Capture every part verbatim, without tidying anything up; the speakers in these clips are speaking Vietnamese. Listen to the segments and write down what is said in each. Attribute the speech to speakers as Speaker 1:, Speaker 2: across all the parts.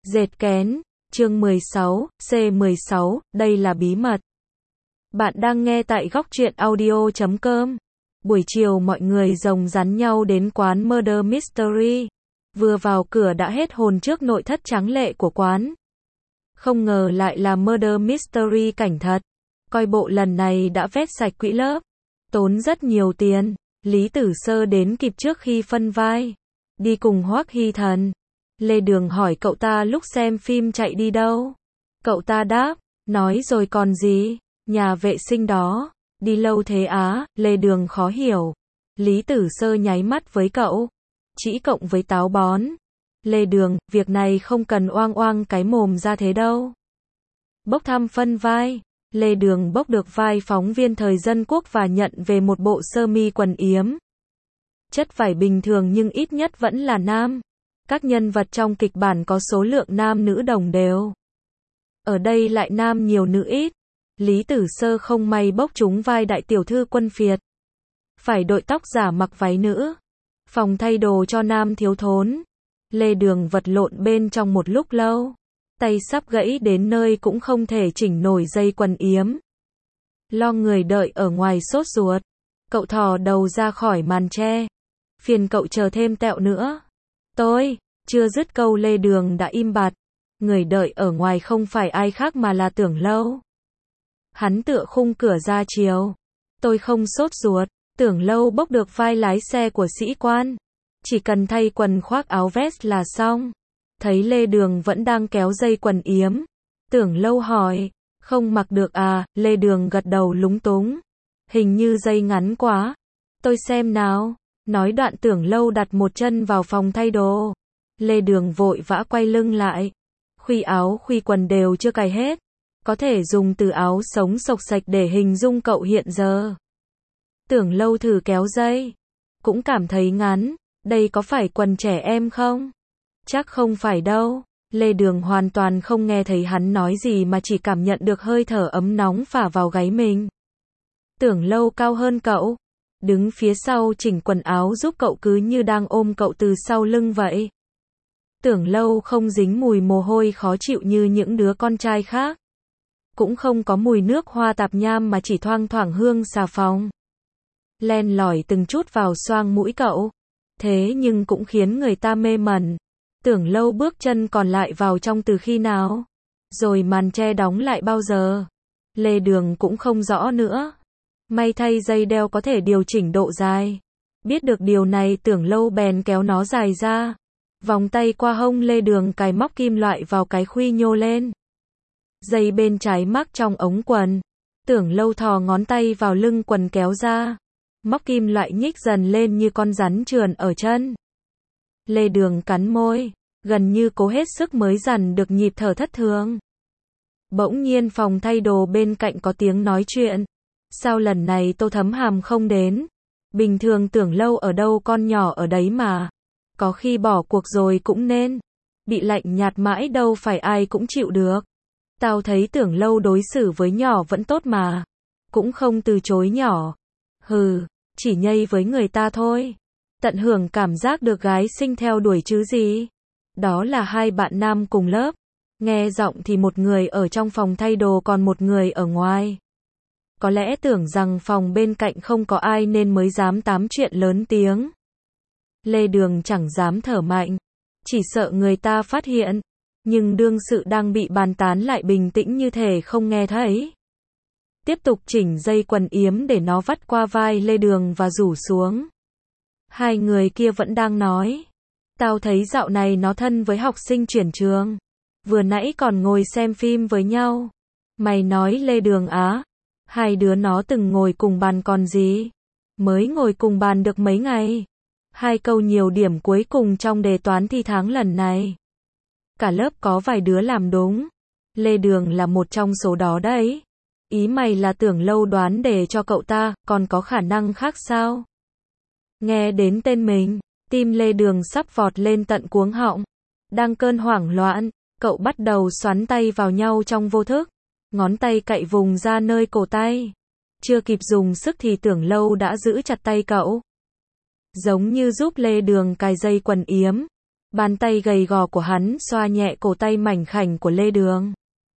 Speaker 1: Dệt kén, chương mười sáu, C mười sáu, đây là bí mật. Bạn đang nghe tại góc truyện audio chấm com. Buổi chiều mọi người rồng rắn nhau đến quán Murder Mystery. Vừa vào cửa đã hết hồn trước nội thất tráng lệ của quán. Không ngờ lại là Murder Mystery cảnh thật. Coi bộ lần này đã vét sạch quỹ lớp. Tốn rất nhiều tiền. Lý Tử Sơ đến kịp trước khi phân vai. Đi cùng Hoắc Hy Thần. Lê Đường hỏi cậu ta lúc xem phim chạy đi đâu. Cậu ta đáp, nói rồi còn gì, nhà vệ sinh đó. Đi lâu thế á, Lê Đường khó hiểu. Lý Tử Sơ nháy mắt với cậu. Chỉ cộng với táo bón. Lê Đường, việc này không cần oang oang cái mồm ra thế đâu. Bốc thăm phân vai. Lê Đường bốc được vai phóng viên thời Dân Quốc và nhận về một bộ sơ mi quần yếm. Chất vải bình thường nhưng ít nhất vẫn là nam. Các nhân vật trong kịch bản có số lượng nam nữ đồng đều. Ở đây lại nam nhiều nữ ít. Lý Tử Sơ không may bốc trúng vai đại tiểu thư Quân Phiệt. Phải đội tóc giả mặc váy nữ. Phòng thay đồ cho nam thiếu thốn. Lê Đường vật lộn bên trong một lúc lâu. Tay sắp gãy đến nơi cũng không thể chỉnh nổi dây quần yếm. Lo người đợi ở ngoài sốt ruột. Cậu thò đầu ra khỏi màn tre. Phiền cậu chờ thêm tẹo nữa. Tôi, chưa dứt câu Lê Đường đã im bặt. Người đợi ở ngoài không phải ai khác mà là Tưởng Lâu. Hắn tựa khung cửa ra chiều. Tôi không sốt ruột. Tưởng Lâu bốc được vai lái xe của sĩ quan. Chỉ cần thay quần khoác áo vest là xong. Thấy Lê Đường vẫn đang kéo dây quần yếm. Tưởng Lâu hỏi, không mặc được à? Lê Đường gật đầu lúng túng. Hình như dây ngắn quá. Tôi xem nào. Nói đoạn Tưởng Lâu đặt một chân vào phòng thay đồ. Lê Đường vội vã quay lưng lại. Khuy áo khuy quần đều chưa cài hết. Có thể dùng từ áo sống xộc xạch để hình dung cậu hiện giờ. Tưởng Lâu thử kéo dây. Cũng cảm thấy ngắn. Đây có phải quần trẻ em không? Chắc không phải đâu. Lê Đường hoàn toàn không nghe thấy hắn nói gì mà chỉ cảm nhận được hơi thở ấm nóng phả vào gáy mình. Tưởng Lâu cao hơn cậu. Đứng phía sau chỉnh quần áo giúp cậu cứ như đang ôm cậu từ sau lưng vậy. Tưởng Lâu không dính mùi mồ hôi khó chịu như những đứa con trai khác. Cũng không có mùi nước hoa tạp nham mà chỉ thoang thoảng hương xà phòng. Len lỏi từng chút vào xoang mũi cậu. Thế nhưng cũng khiến người ta mê mẩn. Tưởng Lâu bước chân còn lại vào trong từ khi nào? Rồi màn tre đóng lại bao giờ? Lê Đường cũng không rõ nữa. May thay dây đeo có thể điều chỉnh độ dài. Biết được điều này Tưởng Lâu bèn kéo nó dài ra. Vòng tay qua hông Lê Đường cài móc kim loại vào cái khuy nhô lên. Dây bên trái mắc trong ống quần. Tưởng Lâu thò ngón tay vào lưng quần kéo ra. Móc kim loại nhích dần lên như con rắn trườn ở chân. Lê Đường cắn môi. Gần như cố hết sức mới dằn được nhịp thở thất thường. Bỗng nhiên phòng thay đồ bên cạnh có tiếng nói chuyện. Sao lần này Tô Thấm Hàm không đến? Bình thường Tưởng Lâu ở đâu con nhỏ ở đấy mà. Có khi bỏ cuộc rồi cũng nên. Bị lạnh nhạt mãi đâu phải ai cũng chịu được. Tao thấy Tưởng Lâu đối xử với nhỏ vẫn tốt mà. Cũng không từ chối nhỏ. Hừ, chỉ nhây với người ta thôi. Tận hưởng cảm giác được gái xinh theo đuổi chứ gì. Đó là hai bạn nam cùng lớp. Nghe giọng thì một người ở trong phòng thay đồ còn một người ở ngoài. Có lẽ tưởng rằng phòng bên cạnh không có ai nên mới dám tám chuyện lớn tiếng. Lê Đường chẳng dám thở mạnh. Chỉ sợ người ta phát hiện. Nhưng đương sự đang bị bàn tán lại bình tĩnh như thể không nghe thấy. Tiếp tục chỉnh dây quần yếm để nó vắt qua vai Lê Đường và rủ xuống. Hai người kia vẫn đang nói. Tao thấy dạo này nó thân với học sinh chuyển trường. Vừa nãy còn ngồi xem phim với nhau. Mày nói Lê Đường á? Hai đứa nó từng ngồi cùng bàn còn gì? Mới ngồi cùng bàn được mấy ngày. Hai câu nhiều điểm cuối cùng trong đề toán thi tháng lần này. Cả lớp có vài đứa làm đúng. Lê Đường là một trong số đó đấy. Ý mày là Tưởng Lâu đoán đề cho cậu ta, còn có khả năng khác sao? Nghe đến tên mình, tim Lê Đường sắp vọt lên tận cuống họng. Đang cơn hoảng loạn, cậu bắt đầu xoắn tay vào nhau trong vô thức. Ngón tay cạy vùng ra nơi cổ tay. Chưa kịp dùng sức thì Tưởng Lâu đã giữ chặt tay cậu. Giống như giúp Lê Đường cài dây quần yếm. Bàn tay gầy gò của hắn xoa nhẹ cổ tay mảnh khảnh của Lê Đường.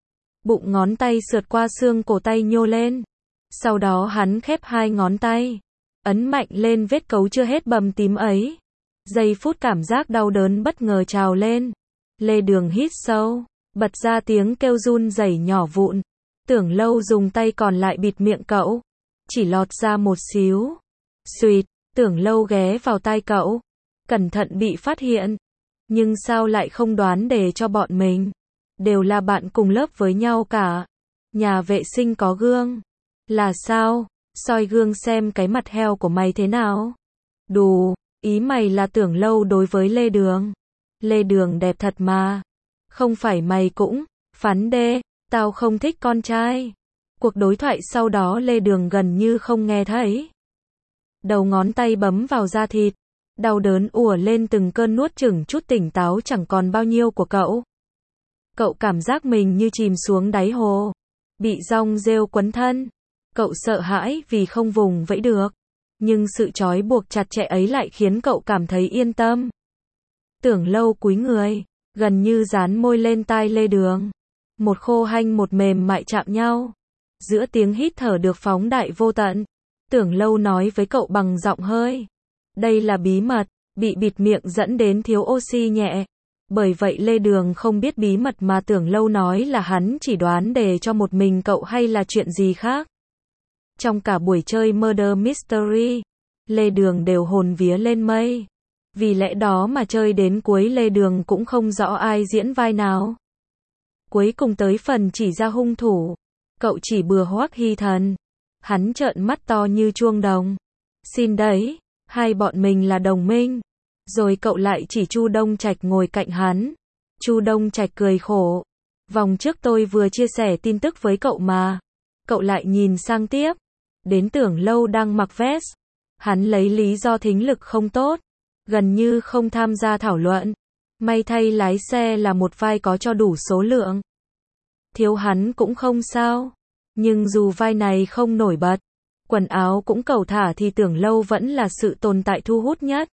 Speaker 1: Bụng ngón tay sượt qua xương cổ tay nhô lên. Sau đó hắn khép hai ngón tay, ấn mạnh lên vết cấu chưa hết bầm tím ấy. Giây phút cảm giác đau đớn bất ngờ trào lên. Lê Đường hít sâu, bật ra tiếng kêu run rẩy nhỏ vụn. Tưởng Lâu dùng tay còn lại bịt miệng cậu. Chỉ lọt ra một xíu. Xuyệt, Tưởng Lâu ghé vào tai cậu. Cẩn thận bị phát hiện. Nhưng sao lại không đoán để cho bọn mình? Đều là bạn cùng lớp với nhau cả. Nhà vệ sinh có gương. Là sao? Soi gương xem cái mặt heo của mày thế nào? Đù, ý mày là Tưởng Lâu đối với Lê Đường. Lê Đường đẹp thật mà. Không phải mày cũng, phán đê, tao không thích con trai. Cuộc đối thoại sau đó Lê Đường gần như không nghe thấy. Đầu ngón tay bấm vào da thịt. Đau đớn ùa lên từng cơn nuốt chửng chút tỉnh táo chẳng còn bao nhiêu của cậu. Cậu cảm giác mình như chìm xuống đáy hồ. Bị dong rêu quấn thân. Cậu sợ hãi vì không vùng vẫy được. Nhưng sự trói buộc chặt chẽ ấy lại khiến cậu cảm thấy yên tâm. Tưởng Lâu cúi người, gần như dán môi lên tai Lê Đường. Một khô hanh một mềm mại chạm nhau. Giữa tiếng hít thở được phóng đại vô tận. Tưởng Lâu nói với cậu bằng giọng hơi. Đây là bí mật, bị bịt miệng dẫn đến thiếu oxy nhẹ. Bởi vậy Lê Đường không biết bí mật mà Tưởng Lâu nói là hắn chỉ đoán để cho một mình cậu hay là chuyện gì khác. Trong cả buổi chơi Murder Mystery, Lê Đường đều hồn vía lên mây. Vì lẽ đó mà chơi đến cuối Lê Đường cũng không rõ ai diễn vai nào. Cuối cùng tới phần chỉ ra hung thủ. Cậu chỉ bừa Hoắc Hy Thần. Hắn trợn mắt to như chuông đồng. Xin đấy, hai bọn mình là đồng minh. Rồi cậu lại chỉ Chu Đông Trạch ngồi cạnh hắn. Chu Đông Trạch cười khổ. Vòng trước tôi vừa chia sẻ tin tức với cậu mà. Cậu lại nhìn sang tiếp. Đến Tưởng Lâu đang mặc vest. Hắn lấy lý do thính lực không tốt. Gần như không tham gia thảo luận. May thay lái xe là một vai có cho đủ số lượng. Thiếu hắn cũng không sao. Nhưng dù vai này không nổi bật, quần áo cũng cẩu thả thì Tưởng Lâu vẫn là sự tồn tại thu hút nhất.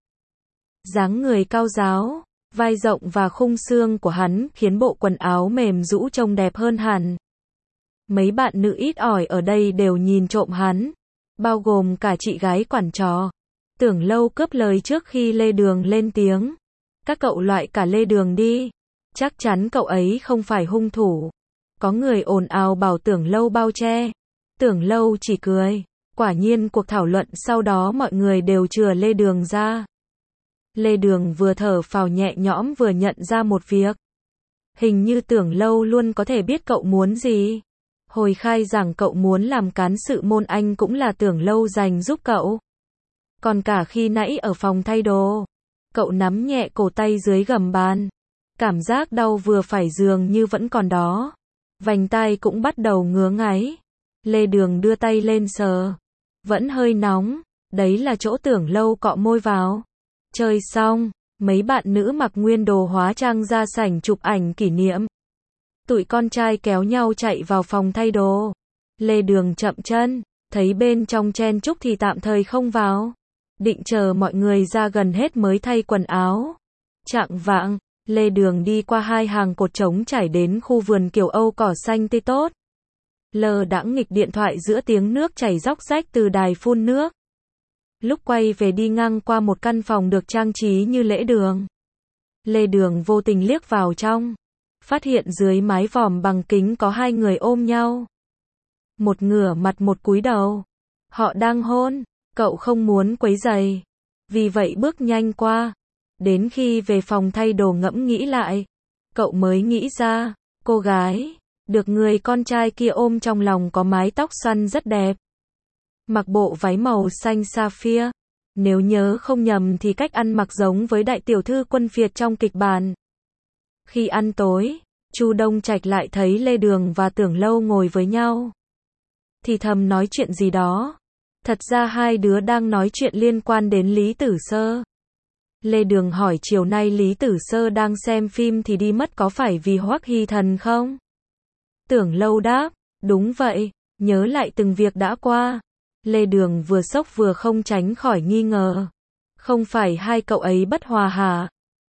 Speaker 1: Dáng người cao ráo, vai rộng và khung xương của hắn khiến bộ quần áo mềm rũ trông đẹp hơn hẳn. Mấy bạn nữ ít ỏi ở đây đều nhìn trộm hắn, bao gồm cả chị gái quản trò. Tưởng Lâu cướp lời trước khi Lê Đường lên tiếng. Các cậu loại cả Lê Đường đi. Chắc chắn cậu ấy không phải hung thủ. Có người ồn ào bảo Tưởng Lâu bao che. Tưởng Lâu chỉ cười. Quả nhiên cuộc thảo luận sau đó mọi người đều chừa Lê Đường ra. Lê Đường vừa thở phào nhẹ nhõm vừa nhận ra một việc. Hình như Tưởng Lâu luôn có thể biết cậu muốn gì. Hồi khai giảng cậu muốn làm cán sự môn Anh cũng là Tưởng Lâu dành giúp cậu. Còn cả khi nãy ở phòng thay đồ, cậu nắm nhẹ cổ tay dưới gầm bàn. Cảm giác đau vừa phải dường như vẫn còn đó. Vành tai cũng bắt đầu ngứa ngáy. Lê Đường đưa tay lên sờ. Vẫn hơi nóng. Đấy là chỗ Tưởng Lâu cọ môi vào. Chơi xong, mấy bạn nữ mặc nguyên đồ hóa trang ra sảnh chụp ảnh kỷ niệm. Tụi con trai kéo nhau chạy vào phòng thay đồ. Lê Đường chậm chân, thấy bên trong chen chúc thì tạm thời không vào. Định chờ mọi người ra gần hết mới thay quần áo. Chạng vạng, Lê Đường đi qua hai hàng cột trống trải đến khu vườn kiểu Âu cỏ xanh tươi tốt. Lờ đãng nghịch điện thoại giữa tiếng nước chảy róc rách từ đài phun nước. Lúc quay về đi ngang qua một căn phòng được trang trí như lễ đường. Lê Đường vô tình liếc vào trong. Phát hiện dưới mái vòm bằng kính có hai người ôm nhau. Một ngửa mặt một cúi đầu. Họ đang hôn. Cậu không muốn quấy rầy. Vì vậy bước nhanh qua. Đến khi về phòng thay đồ ngẫm nghĩ lại. Cậu mới nghĩ ra. Cô gái được người con trai kia ôm trong lòng có mái tóc xoăn rất đẹp. Mặc bộ váy màu xanh sapphire. Nếu nhớ không nhầm thì cách ăn mặc giống với đại tiểu thư Quân Việt trong kịch bản. Khi ăn tối, Chu Đông Trạch lại thấy Lê Đường và Tưởng Lâu ngồi với nhau. Thì thầm nói chuyện gì đó. Thật ra hai đứa đang nói chuyện liên quan đến Lý Tử Sơ. Lê Đường hỏi chiều nay Lý Tử Sơ đang xem phim thì đi mất có phải vì Hoắc Hy Thần không? Tưởng Lâu đáp, đúng vậy, nhớ lại từng việc đã qua. Lê Đường vừa sốc vừa không tránh khỏi nghi ngờ. Không phải hai cậu ấy bất hòa hả?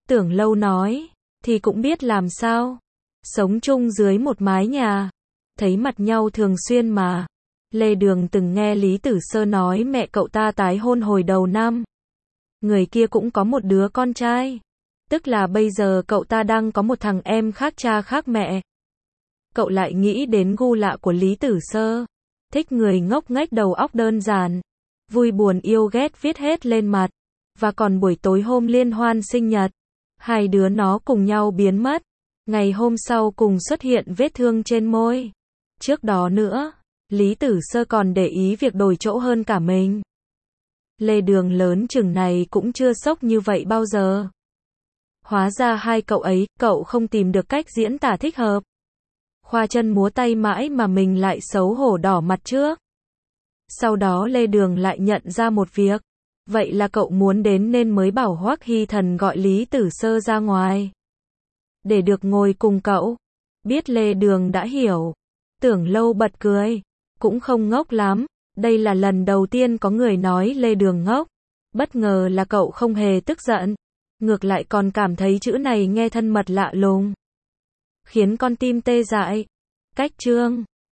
Speaker 1: Tưởng Lâu nói, thì cũng biết làm sao. Sống chung dưới một mái nhà, thấy mặt nhau thường xuyên mà. Lê Đường từng nghe Lý Tử Sơ nói mẹ cậu ta tái hôn hồi đầu năm. Người kia cũng có một đứa con trai. Tức là bây giờ cậu ta đang có một thằng em khác cha khác mẹ. Cậu lại nghĩ đến gu lạ của Lý Tử Sơ. Thích người ngốc nghếch đầu óc đơn giản. Vui buồn yêu ghét viết hết lên mặt. Và còn buổi tối hôm liên hoan sinh nhật, hai đứa nó cùng nhau biến mất. Ngày hôm sau cùng xuất hiện vết thương trên môi. Trước đó nữa, Lý Tử Sơ còn để ý việc đổi chỗ hơn cả mình. Lê Đường lớn chừng này cũng chưa sốc như vậy bao giờ. Hóa ra hai cậu ấy, cậu không tìm được cách diễn tả thích hợp. Khoa chân múa tay mãi mà mình lại xấu hổ đỏ mặt trước. Sau đó Lê Đường lại nhận ra một việc. Vậy là cậu muốn đến nên mới bảo Hoắc Hy Thần gọi Lý Tử Sơ ra ngoài. Để được ngồi cùng cậu. Biết Lê Đường đã hiểu. Tưởng Lâu bật cười. Cũng không ngốc lắm. Đây là lần đầu tiên có người nói Lê Đường ngốc. Bất ngờ là cậu không hề tức giận. Ngược lại còn cảm thấy chữ này nghe thân mật lạ lùng. Khiến con tim tê dại. Cách chương